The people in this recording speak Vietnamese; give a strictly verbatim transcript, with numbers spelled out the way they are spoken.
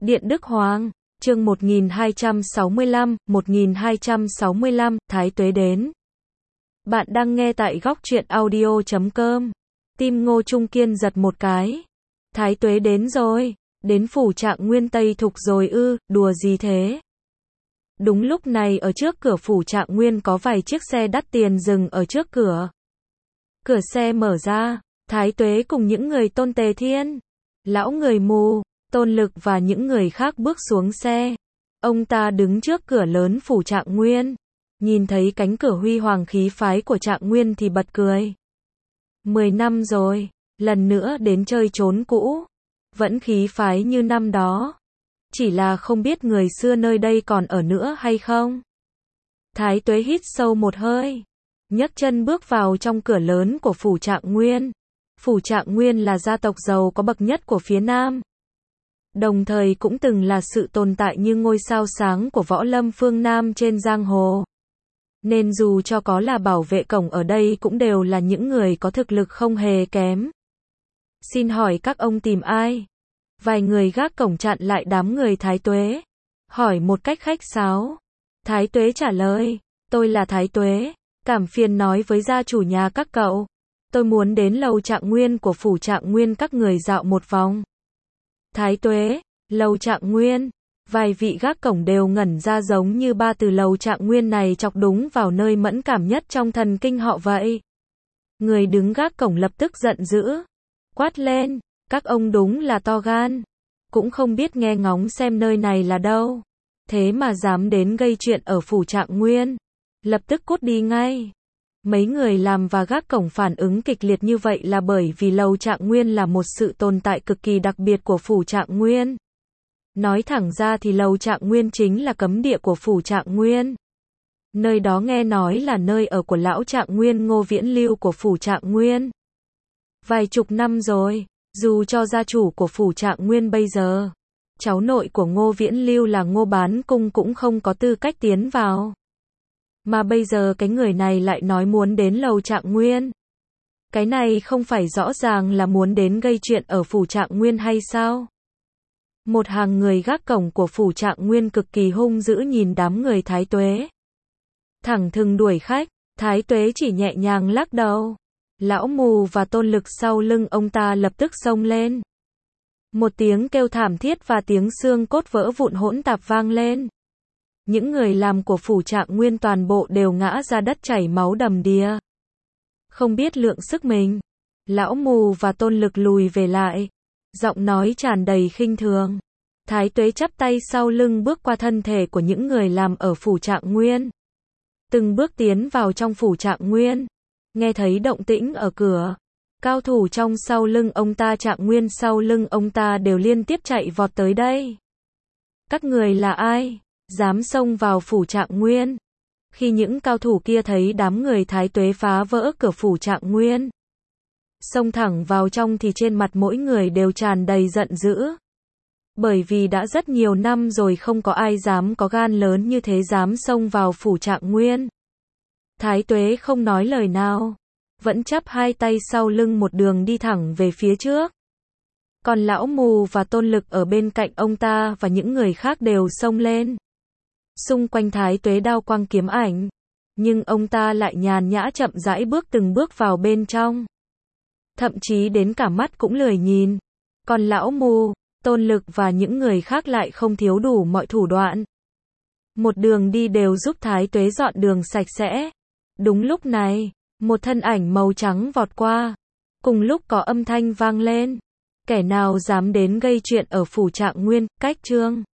Điện Đức Hoàng, chương một nghìn hai trăm sáu mươi lăm, một nghìn hai trăm sáu mươi lăm, Thái Tuế đến. Bạn đang nghe tại góc truyện audio chấm com. Tim Ngô Trung Kiên giật một cái. Thái Tuế đến rồi, đến phủ Trạng Nguyên Tây Thục rồi ư, đùa gì thế? Đúng lúc này ở trước cửa phủ Trạng Nguyên có vài chiếc xe đắt tiền dừng ở trước cửa. Cửa xe mở ra, Thái Tuế cùng những người Tôn Tề Thiên, lão người mù, Tôn Lực và những người khác bước xuống xe. Ông ta đứng trước cửa lớn phủ Trạng Nguyên, nhìn thấy cánh cửa huy hoàng khí phái của Trạng Nguyên thì bật cười. Mười năm rồi, lần nữa đến chơi trốn cũ, vẫn khí phái như năm đó. Chỉ là không biết người xưa nơi đây còn ở nữa hay không. Thái Tuế hít sâu một hơi, nhấc chân bước vào trong cửa lớn của phủ Trạng Nguyên. Phủ Trạng Nguyên là gia tộc giàu có bậc nhất của phía Nam, đồng thời cũng từng là sự tồn tại như ngôi sao sáng của võ lâm phương Nam trên giang hồ. Nên dù cho có là bảo vệ cổng ở đây cũng đều là những người có thực lực không hề kém. Xin hỏi các ông tìm ai? Vài người gác cổng chặn lại đám người Thái Tuế, hỏi một cách khách sáo. Thái Tuế trả lời, tôi là Thái Tuế, cảm phiền nói với gia chủ nhà các cậu. Tôi muốn đến lầu Trạng Nguyên của phủ Trạng Nguyên các người dạo một vòng. Thái Tuế, lầu Trạng Nguyên, vài vị gác cổng đều ngẩn ra giống như ba từ lầu Trạng Nguyên này chọc đúng vào nơi mẫn cảm nhất trong thần kinh họ vậy. Người đứng gác cổng lập tức giận dữ, quát lên, các ông đúng là to gan, cũng không biết nghe ngóng xem nơi này là đâu, thế mà dám đến gây chuyện ở phủ Trạng Nguyên, lập tức cút đi ngay. Mấy người làm và gác cổng phản ứng kịch liệt như vậy là bởi vì lầu Trạng Nguyên là một sự tồn tại cực kỳ đặc biệt của phủ Trạng Nguyên. Nói thẳng ra thì lầu Trạng Nguyên chính là cấm địa của phủ Trạng Nguyên. Nơi đó nghe nói là nơi ở của lão Trạng Nguyên Ngô Viễn Lưu của phủ Trạng Nguyên. Vài chục năm rồi, dù cho gia chủ của phủ Trạng Nguyên bây giờ, cháu nội của Ngô Viễn Lưu là Ngô Bán Cung cũng không có tư cách tiến vào. Mà bây giờ cái người này lại nói muốn đến lầu Trạng Nguyên. Cái này không phải rõ ràng là muốn đến gây chuyện ở phủ Trạng Nguyên hay sao? Một hàng người gác cổng của phủ Trạng Nguyên cực kỳ hung dữ nhìn đám người Thái Tuế. Thẳng thừng đuổi khách, Thái Tuế chỉ nhẹ nhàng lắc đầu. Lão mù và Tôn Lực sau lưng ông ta lập tức xông lên. Một tiếng kêu thảm thiết và tiếng xương cốt vỡ vụn hỗn tạp vang lên. Những người làm của phủ Trạng Nguyên toàn bộ đều ngã ra đất chảy máu đầm đìa. Không biết lượng sức mình, lão mù và Tôn Lực lùi về lại, giọng nói tràn đầy khinh thường. Thái Tuế chắp tay sau lưng bước qua thân thể của những người làm ở phủ Trạng Nguyên, từng bước tiến vào trong phủ Trạng Nguyên. Nghe thấy động tĩnh ở cửa, cao thủ trong sau lưng ông ta Trạng Nguyên sau lưng ông ta đều liên tiếp chạy vọt tới đây. Các người là ai? Dám xông vào phủ Trạng Nguyên? Khi những cao thủ kia thấy đám người Thái Tuế phá vỡ cửa phủ Trạng Nguyên, xông thẳng vào trong thì trên mặt mỗi người đều tràn đầy giận dữ. Bởi vì đã rất nhiều năm rồi không có ai dám có gan lớn như thế dám xông vào phủ Trạng Nguyên. Thái Tuế không nói lời nào, vẫn chắp hai tay sau lưng một đường đi thẳng về phía trước. Còn lão mù và Tôn Lực ở bên cạnh ông ta và những người khác đều xông lên. Xung quanh Thái Tuế đao quang kiếm ảnh, nhưng ông ta lại nhàn nhã chậm rãi bước từng bước vào bên trong. Thậm chí đến cả mắt cũng lười nhìn. Còn lão mù, Tôn Lực và những người khác lại không thiếu đủ mọi thủ đoạn. Một đường đi đều giúp Thái Tuế dọn đường sạch sẽ. Đúng lúc này, một thân ảnh màu trắng vọt qua. Cùng lúc có âm thanh vang lên. Kẻ nào dám đến gây chuyện ở phủ Trạng Nguyên, cách chương.